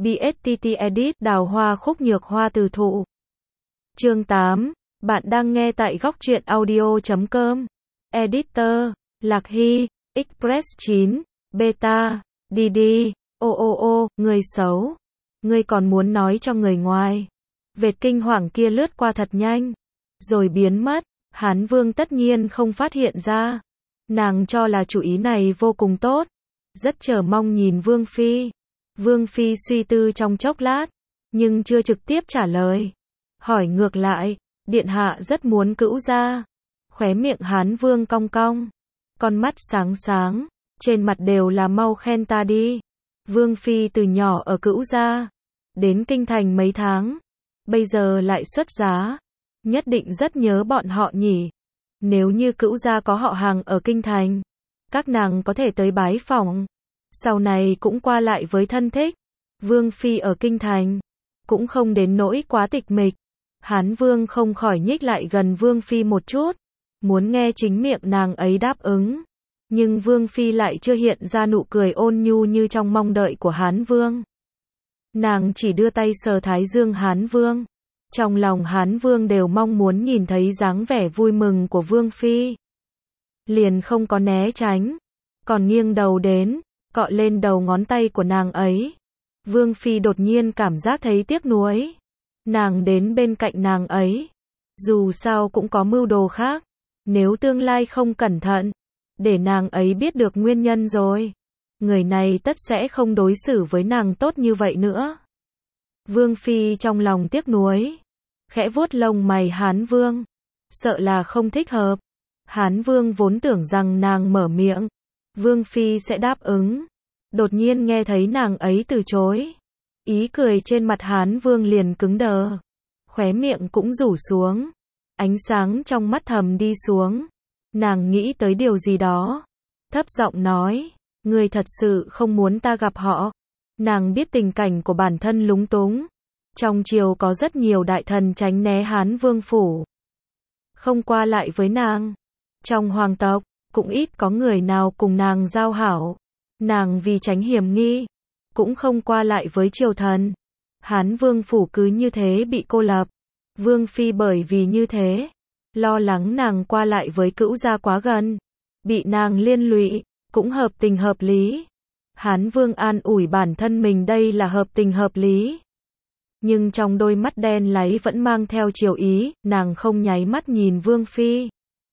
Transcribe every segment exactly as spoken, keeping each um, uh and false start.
bê ét tê tê Edit Đào hoa khúc nhược hoa từ thụ. Chương tám. Bạn đang nghe tại góc truyện audio chấm com. Editor. Lạc Hy. Express chín. Beta. đê đê. Ô ô ô, người xấu. Ngươi còn muốn nói cho người ngoài. Vệt kinh hoàng kia lướt qua thật nhanh. Rồi biến mất. Hán Vương tất nhiên không phát hiện ra. Nàng cho là chủ ý này vô cùng tốt. Rất chờ mong nhìn Vương Phi. Vương Phi suy tư trong chốc lát. Nhưng chưa trực tiếp trả lời. Hỏi ngược lại. Điện hạ rất muốn cữu gia. Khóe miệng Hán Vương cong cong. Con mắt sáng sáng. Trên mặt đều là mau khen ta đi. Vương Phi từ nhỏ ở cữu gia. Đến kinh thành mấy tháng. Bây giờ lại xuất giá. Nhất định rất nhớ bọn họ nhỉ. Nếu như cữu gia có họ hàng ở kinh thành. Các nàng có thể tới bái phỏng. Sau này cũng qua lại với thân thích. Vương Phi ở kinh thành. Cũng không đến nỗi quá tịch mịch. Hán Vương không khỏi nhích lại gần Vương Phi một chút. Muốn nghe chính miệng nàng ấy đáp ứng. Nhưng Vương Phi lại chưa hiện ra nụ cười ôn nhu như trong mong đợi của Hán Vương. Nàng chỉ đưa tay sờ thái dương Hán Vương. Trong lòng Hán Vương đều mong muốn nhìn thấy dáng vẻ vui mừng của Vương Phi. Liền không có né tránh. Còn nghiêng đầu đến, cọ lên đầu ngón tay của nàng ấy. Vương Phi đột nhiên cảm giác thấy tiếc nuối. Nàng đến bên cạnh nàng ấy. Dù sao cũng có mưu đồ khác. Nếu tương lai không cẩn thận. Để nàng ấy biết được nguyên nhân rồi. Người này tất sẽ không đối xử với nàng tốt như vậy nữa. Vương Phi trong lòng tiếc nuối. Khẽ vuốt lông mày Hán Vương. Sợ là không thích hợp. Hán Vương vốn tưởng rằng nàng mở miệng. Vương Phi sẽ đáp ứng. Đột nhiên nghe thấy nàng ấy từ chối. Ý cười trên mặt Hán Vương liền cứng đờ. Khóe miệng cũng rủ xuống. Ánh sáng trong mắt thầm đi xuống. Nàng nghĩ tới điều gì đó. Thấp giọng nói. Ngươi thật sự không muốn ta gặp họ. Nàng biết tình cảnh của bản thân lúng túng. Trong triều có rất nhiều đại thần tránh né Hán Vương phủ. Không qua lại với nàng. Trong hoàng tộc, cũng ít có người nào cùng nàng giao hảo. Nàng vì tránh hiểm nghi, cũng không qua lại với triều thần. Hán Vương phủ cứ như thế bị cô lập. Vương Phi bởi vì như thế, lo lắng nàng qua lại với cữu gia quá gần. Bị nàng liên lụy, cũng hợp tình hợp lý. Hán Vương an ủi bản thân mình đây là hợp tình hợp lý. Nhưng trong đôi mắt đen láy vẫn mang theo chiều ý, nàng không nháy mắt nhìn Vương Phi.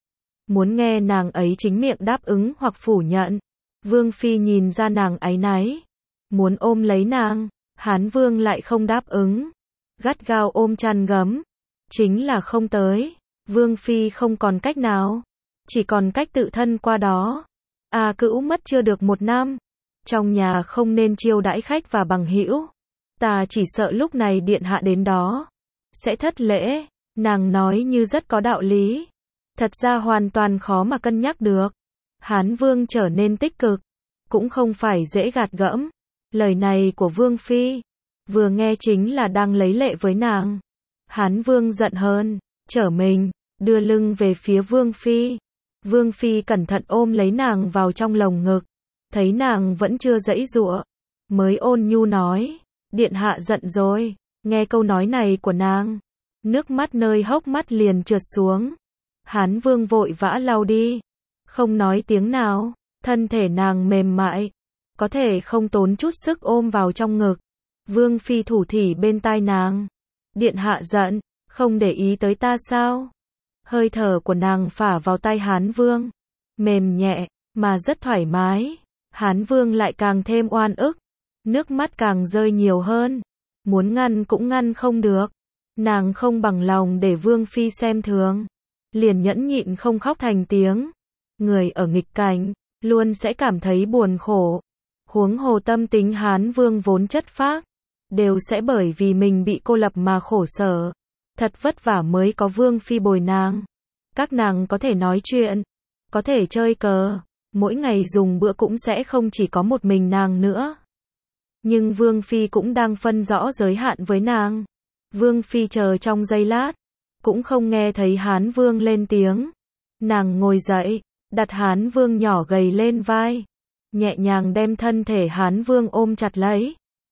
Muốn nghe nàng ấy chính miệng đáp ứng hoặc phủ nhận. Vương Phi nhìn ra nàng áy náy. Muốn ôm lấy nàng, Hán Vương lại không đáp ứng. Gắt gao ôm chăn gấm. Chính là không tới. Vương Phi không còn cách nào. Chỉ còn cách tự thân qua đó. À cữu mất chưa được một năm. Trong nhà không nên chiêu đãi khách và bằng hữu. Ta chỉ sợ lúc này điện hạ đến đó. Sẽ thất lễ. Nàng nói như rất có đạo lý. Thật ra hoàn toàn khó mà cân nhắc được. Hán Vương trở nên tích cực. Cũng không phải dễ gạt gẫm. Lời này của Vương Phi. Vừa nghe chính là đang lấy lệ với nàng. Hán Vương giận hơn. Trở mình. Đưa lưng về phía Vương Phi. Vương Phi cẩn thận ôm lấy nàng vào trong lồng ngực. Thấy nàng vẫn chưa giãy giụa. Mới ôn nhu nói. Điện hạ giận rồi. Nghe câu nói này của nàng. Nước mắt nơi hốc mắt liền trượt xuống. Hán Vương vội vã lau đi. Không nói tiếng nào. Thân thể nàng mềm mại. Có thể không tốn chút sức ôm vào trong ngực. Vương Phi thủ thỉ bên tai nàng. Điện hạ giận. Không để ý tới ta sao? Hơi thở của nàng phả vào tai Hán Vương. Mềm nhẹ, mà rất thoải mái. Hán Vương lại càng thêm oan ức. Nước mắt càng rơi nhiều hơn. Muốn ngăn cũng ngăn không được. Nàng không bằng lòng để Vương Phi xem thường. Liền nhẫn nhịn không khóc thành tiếng. Người ở nghịch cảnh, luôn sẽ cảm thấy buồn khổ. Huống hồ tâm tính Hán Vương vốn chất phác. Đều sẽ bởi vì mình bị cô lập mà khổ sở. Thật vất vả mới có Vương Phi bồi nàng. Các nàng có thể nói chuyện. Có thể chơi cờ. Mỗi ngày dùng bữa cũng sẽ không chỉ có một mình nàng nữa. Nhưng Vương Phi cũng đang phân rõ giới hạn với nàng. Vương Phi chờ trong giây lát. Cũng không nghe thấy Hán Vương lên tiếng. Nàng ngồi dậy. Đặt Hán Vương nhỏ gầy lên vai. Nhẹ nhàng đem thân thể Hán Vương ôm chặt lấy.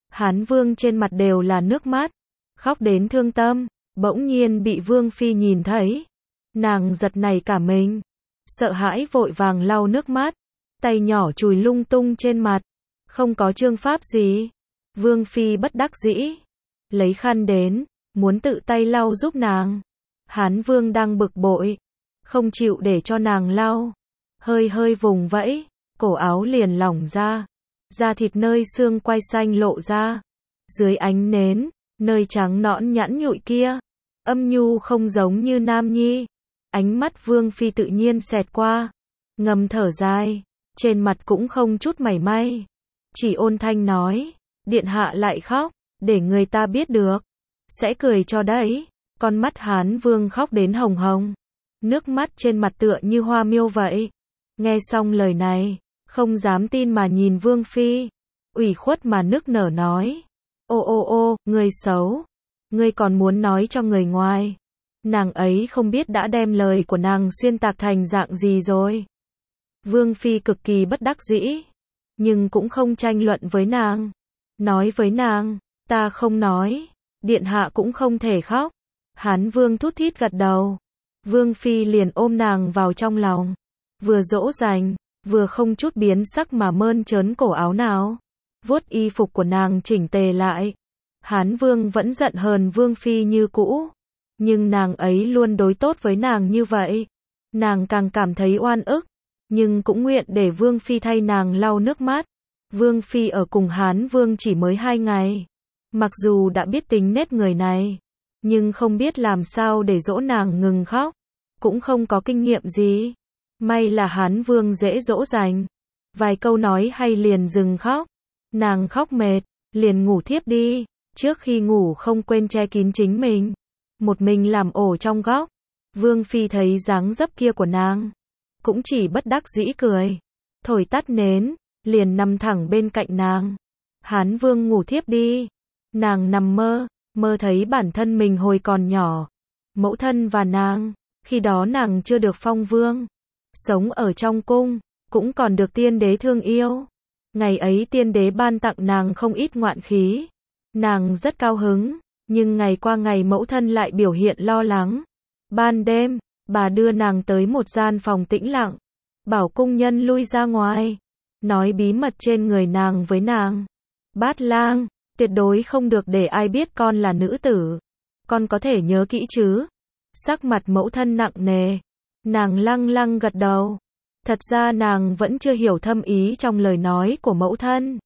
Hán Vương trên mặt đều là nước mắt, khóc đến thương tâm, bỗng nhiên bị Vương Phi nhìn thấy. Nàng giật nảy cả mình, sợ hãi vội vàng lau nước mắt, tay nhỏ chùi lung tung trên mặt, không có chương pháp gì. Vương Phi bất đắc dĩ, lấy khăn đến, muốn tự tay lau giúp nàng. Hán Vương đang bực bội, không chịu để cho nàng lau, hơi hơi vùng vẫy, cổ áo liền lỏng ra, da thịt nơi xương quai xanh lộ ra, dưới ánh nến, nơi trắng nõn nhẵn nhụi kia, âm nhu không giống như nam nhi. Ánh mắt Vương Phi tự nhiên xẹt qua, ngầm thở dài, trên mặt cũng không chút mảy may, chỉ ôn thanh nói, điện hạ lại khóc, để người ta biết được, sẽ cười cho đấy. Con mắt Hán Vương khóc đến hồng hồng, nước mắt trên mặt tựa như hoa miêu vậy. Nghe xong lời này, không dám tin mà nhìn Vương Phi, ủy khuất mà nức nở nói, ô ô ô, người xấu, ngươi còn muốn nói cho người ngoài. Nàng ấy không biết đã đem lời của nàng xuyên tạc thành dạng gì rồi. Vương Phi cực kỳ bất đắc dĩ, nhưng cũng không tranh luận với nàng, nói với nàng, ta không nói, điện hạ cũng không thể khóc. Hán Vương thút thít gật đầu, Vương Phi liền ôm nàng vào trong lòng, vừa dỗ dành, vừa không chút biến sắc mà mơn trớn cổ áo nào, vuốt y phục của nàng chỉnh tề lại. Hán Vương vẫn giận hờn Vương Phi như cũ, nhưng nàng ấy luôn đối tốt với nàng như vậy, nàng càng cảm thấy oan ức, nhưng cũng nguyện để Vương Phi thay nàng lau nước mắt. Vương Phi ở cùng Hán Vương chỉ mới hai ngày, mặc dù đã biết tính nết người này, nhưng không biết làm sao để dỗ nàng ngừng khóc, cũng không có kinh nghiệm gì. May là Hán Vương dễ dỗ dành, vài câu nói hay liền dừng khóc. Nàng khóc mệt, liền ngủ thiếp đi, trước khi ngủ không quên che kín chính mình, một mình làm ổ trong góc. Vương Phi thấy dáng dấp kia của nàng, cũng chỉ bất đắc dĩ cười, thổi tắt nến, liền nằm thẳng bên cạnh nàng. Hán Vương ngủ thiếp đi, nàng nằm mơ, mơ thấy bản thân mình hồi còn nhỏ, mẫu thân và nàng, khi đó nàng chưa được phong vương, sống ở trong cung, cũng còn được tiên đế thương yêu. Ngày ấy tiên đế ban tặng nàng không ít ngoạn khí, nàng rất cao hứng, nhưng ngày qua ngày mẫu thân lại biểu hiện lo lắng. Ban đêm, bà đưa nàng tới một gian phòng tĩnh lặng, bảo cung nhân lui ra ngoài, nói bí mật trên người nàng với nàng. Bát lang, tuyệt đối không được để ai biết con là nữ tử, con có thể nhớ kỹ chứ? Sắc mặt mẫu thân nặng nề, nàng lăng lăng gật đầu. Thật ra nàng vẫn chưa hiểu thâm ý trong lời nói của mẫu thân.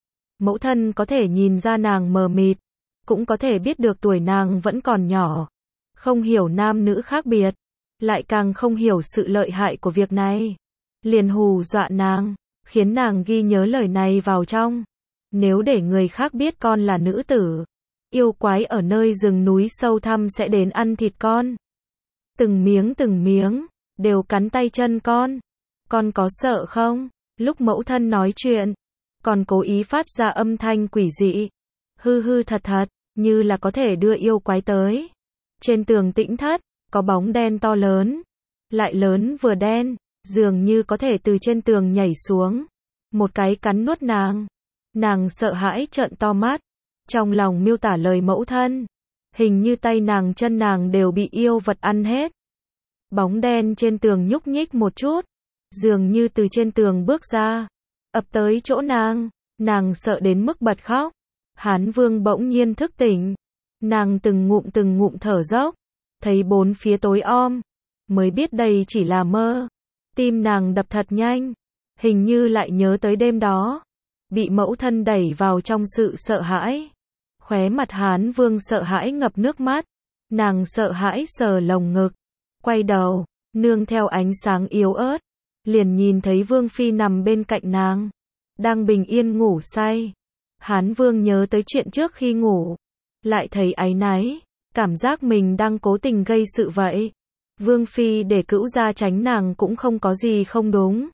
Mẫu thân có thể nhìn ra nàng mờ mịt, cũng có thể biết được tuổi nàng vẫn còn nhỏ, không hiểu nam nữ khác biệt, lại càng không hiểu sự lợi hại của việc này. Liền hù dọa nàng, khiến nàng ghi nhớ lời này vào trong. Nếu để người khác biết con là nữ tử, yêu quái ở nơi rừng núi sâu thẳm sẽ đến ăn thịt con. Từng miếng từng miếng, đều cắn tay chân con. Con có sợ không? Lúc mẫu thân nói chuyện, còn cố ý phát ra âm thanh quỷ dị. Hư hư thật thật, như là có thể đưa yêu quái tới. Trên tường tĩnh thất, có bóng đen to lớn, lại lớn vừa đen, dường như có thể từ trên tường nhảy xuống, một cái cắn nuốt nàng. Nàng sợ hãi trợn to mắt, trong lòng miêu tả lời mẫu thân, hình như tay nàng chân nàng đều bị yêu vật ăn hết. Bóng đen trên tường nhúc nhích một chút, dường như từ trên tường bước ra, ập tới chỗ nàng, nàng sợ đến mức bật khóc. Hán Vương bỗng nhiên thức tỉnh, nàng từng ngụm từng ngụm thở dốc, thấy bốn phía tối om, mới biết đây chỉ là mơ. Tim nàng đập thật nhanh, hình như lại nhớ tới đêm đó, bị mẫu thân đẩy vào trong sự sợ hãi. Khóe mặt Hán Vương sợ hãi ngập nước mắt, nàng sợ hãi sờ lồng ngực, quay đầu, nương theo ánh sáng yếu ớt, liền nhìn thấy Vương Phi nằm bên cạnh nàng, đang bình yên ngủ say. Hán Vương nhớ tới chuyện trước khi ngủ, lại thấy áy náy, cảm giác mình đang cố tình gây sự vậy. Vương Phi để cữu gia tránh nàng cũng không có gì không đúng.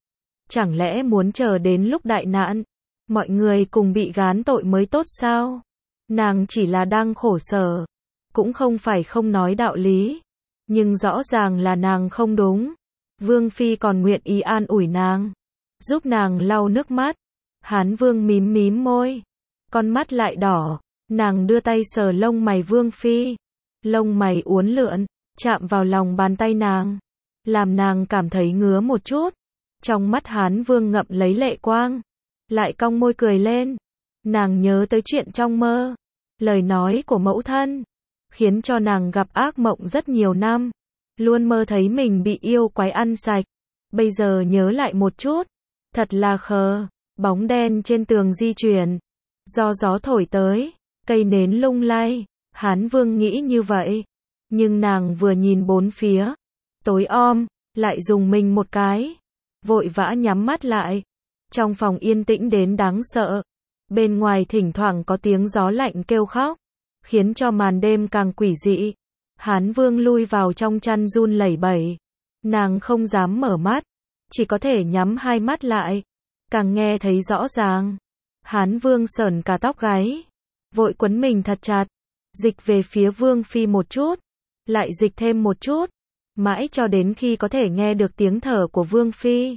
Chẳng lẽ muốn chờ đến lúc đại nạn, mọi người cùng bị gán tội mới tốt sao? Nàng chỉ là đang khổ sở, cũng không phải không nói đạo lý, nhưng rõ ràng là nàng không đúng. Vương Phi còn nguyện ý an ủi nàng, giúp nàng lau nước mắt. Hán Vương mím mím môi, con mắt lại đỏ, nàng đưa tay sờ lông mày Vương Phi. Lông mày uốn lượn, chạm vào lòng bàn tay nàng, làm nàng cảm thấy ngứa một chút. Trong mắt Hán Vương ngậm lấy lệ quang, lại cong môi cười lên. Nàng nhớ tới chuyện trong mơ, lời nói của mẫu thân, khiến cho nàng gặp ác mộng rất nhiều năm, luôn mơ thấy mình bị yêu quái ăn sạch. Bây giờ nhớ lại một chút, thật là khờ. Bóng đen trên tường di chuyển, do gió thổi tới, cây nến lung lay. Hán Vương nghĩ như vậy, nhưng nàng vừa nhìn bốn phía, tối om, lại dùng mình một cái, vội vã nhắm mắt lại. Trong phòng yên tĩnh đến đáng sợ, bên ngoài thỉnh thoảng có tiếng gió lạnh kêu khóc, khiến cho màn đêm càng quỷ dị. Hán Vương lui vào trong chăn run lẩy bẩy, nàng không dám mở mắt, chỉ có thể nhắm hai mắt lại, càng nghe thấy rõ ràng. Hán Vương sởn cả tóc gáy, vội quấn mình thật chặt, dịch về phía Vương Phi một chút, lại dịch thêm một chút, mãi cho đến khi có thể nghe được tiếng thở của Vương Phi.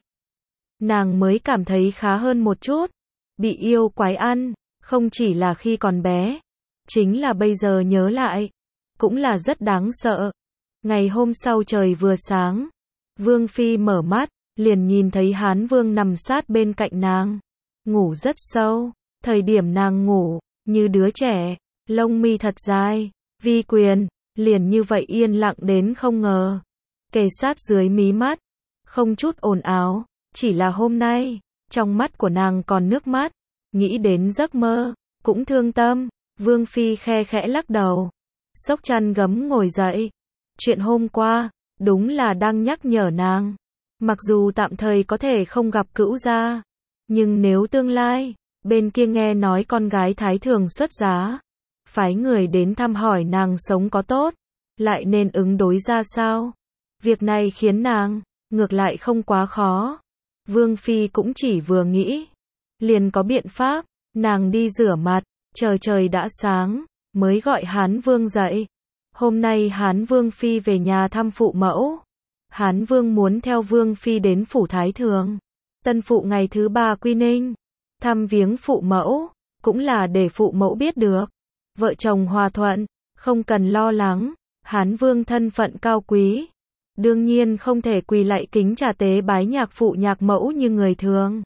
Nàng mới cảm thấy khá hơn một chút. Bị yêu quái ăn, không chỉ là khi còn bé, chính là bây giờ nhớ lại, cũng là rất đáng sợ. Ngày hôm sau trời vừa sáng, Vương Phi mở mắt, liền nhìn thấy Hán Vương nằm sát bên cạnh nàng, ngủ rất sâu. Thời điểm nàng ngủ, như đứa trẻ, lông mi thật dài, vi quyền, liền như vậy yên lặng đến không ngờ, kề sát dưới mí mắt, không chút ồn ào. Chỉ là hôm nay, trong mắt của nàng còn nước mắt, nghĩ đến giấc mơ, cũng thương tâm. Vương Phi khe khẽ lắc đầu, xốc chăn gấm ngồi dậy. Chuyện hôm qua, đúng là đang nhắc nhở nàng. Mặc dù tạm thời có thể không gặp cữu gia, nhưng nếu tương lai, bên kia nghe nói con gái Thái Thường xuất giá, phái người đến thăm hỏi nàng sống có tốt, lại nên ứng đối ra sao? Việc này khiến nàng, ngược lại không quá khó. Vương Phi cũng chỉ vừa nghĩ, liền có biện pháp. Nàng đi rửa mặt, chờ trời đã sáng, mới gọi Hán Vương dậy. Hôm nay Hán Vương Phi về nhà thăm phụ mẫu. Hán Vương muốn theo Vương Phi đến phủ Thái Thường. Tân phụ ngày thứ ba quy ninh, thăm viếng phụ mẫu, cũng là để phụ mẫu biết được. Vợ chồng hòa thuận, không cần lo lắng. Hán Vương thân phận cao quý, đương nhiên không thể quỳ lạy kính trà tế bái nhạc phụ nhạc mẫu như người thường.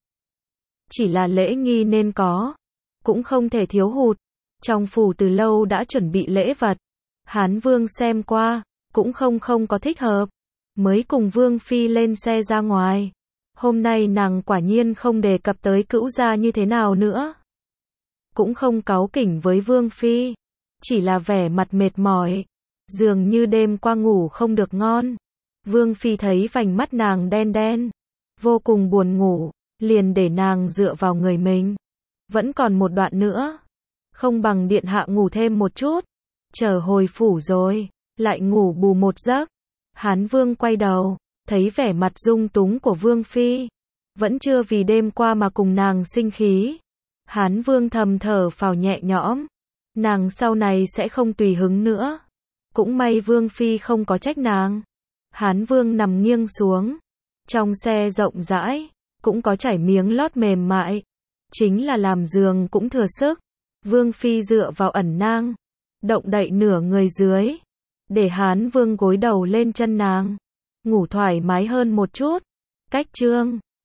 Chỉ là lễ nghi nên có, cũng không thể thiếu hụt. Trong phủ từ lâu đã chuẩn bị lễ vật. Hán Vương xem qua, cũng không không có thích hợp, mới cùng Vương Phi lên xe ra ngoài. Hôm nay nàng quả nhiên không đề cập tới cữu gia như thế nào nữa, cũng không cáu kỉnh với Vương Phi, chỉ là vẻ mặt mệt mỏi, dường như đêm qua ngủ không được ngon. Vương Phi thấy vành mắt nàng đen đen, vô cùng buồn ngủ, liền để nàng dựa vào người mình. Vẫn còn một đoạn nữa, không bằng điện hạ ngủ thêm một chút, chờ hồi phủ rồi, lại ngủ bù một giấc. Hán Vương quay đầu, thấy vẻ mặt dung túng của Vương Phi, vẫn chưa vì đêm qua mà cùng nàng sinh khí. Hán Vương thầm thở phào nhẹ nhõm, nàng sau này sẽ không tùy hứng nữa. Cũng may Vương Phi không có trách nàng. Hán Vương nằm nghiêng xuống, trong xe rộng rãi, cũng có trải miếng lót mềm mại, chính là làm giường cũng thừa sức. Vương Phi dựa vào ẩn nang, động đậy nửa người dưới, để Hán Vương gối đầu lên chân nàng, ngủ thoải mái hơn một chút. Cách chương